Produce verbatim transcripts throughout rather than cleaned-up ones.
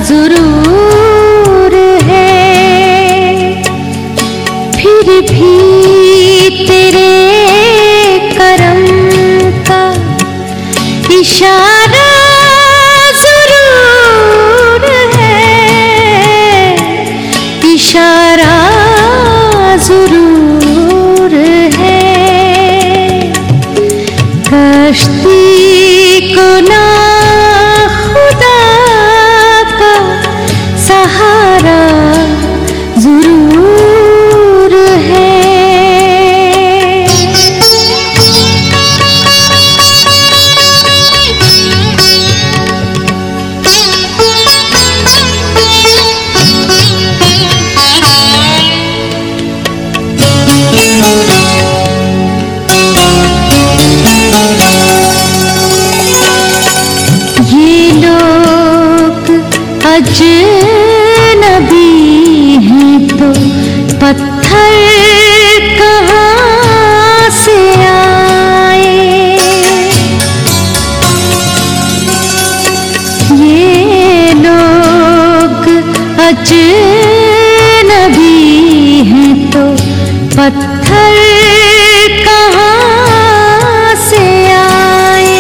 जरूर है, फिर भी तेरे करम का इशारा जरूर है, इशारा जरूर है। कश्ती को ना खुदा का सहारा जरूर है। ये लोग अजनबी हैं तो पत्थर कहाँ से आए, ये लोग अजनबी हैं तो पत्थर कहाँ से आए,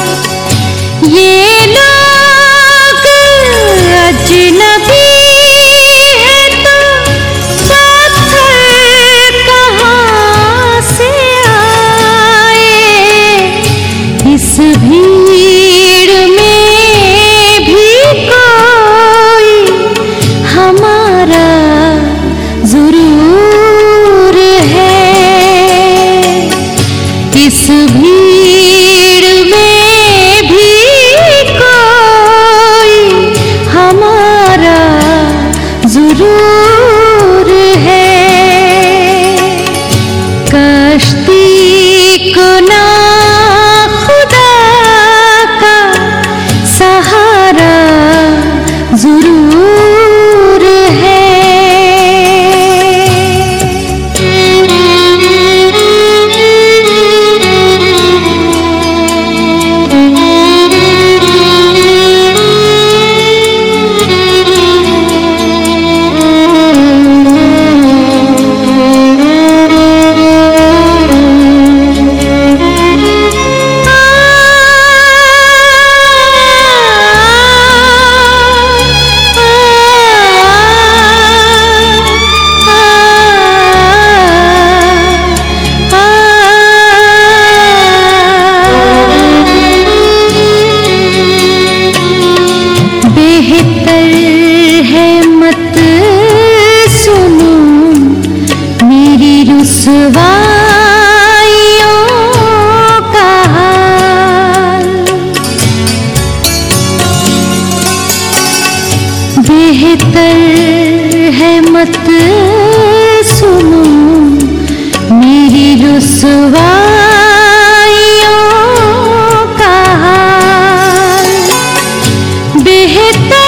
ये लोग अजनबी हैं तो पत्थर कहाँ से आए। इस भीड़ में भी कोई हमारा जरूर है, इस भीड़ में भी कोई हमारा जरूर है। कश्ती को ना खुदा का सहारा जरूर है। बेहतर है मत सुनो मेरी रुसवाइयों का हाल, बेहतर है मत सुनो मेरी रुसवाइयों का हाल, बेहतर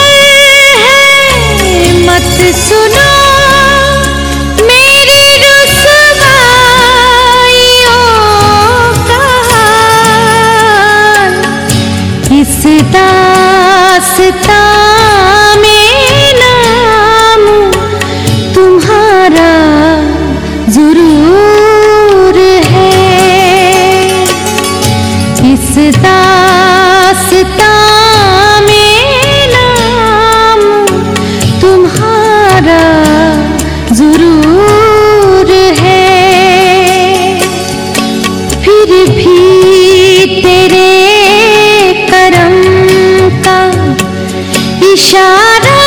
मत सुनो मेरी रुसवाइयों का हाल। इस दास्तां में नाम तुम्हारा जरूर है, इस दास्तां जरूर है, फिर भी तेरे करम का इशारा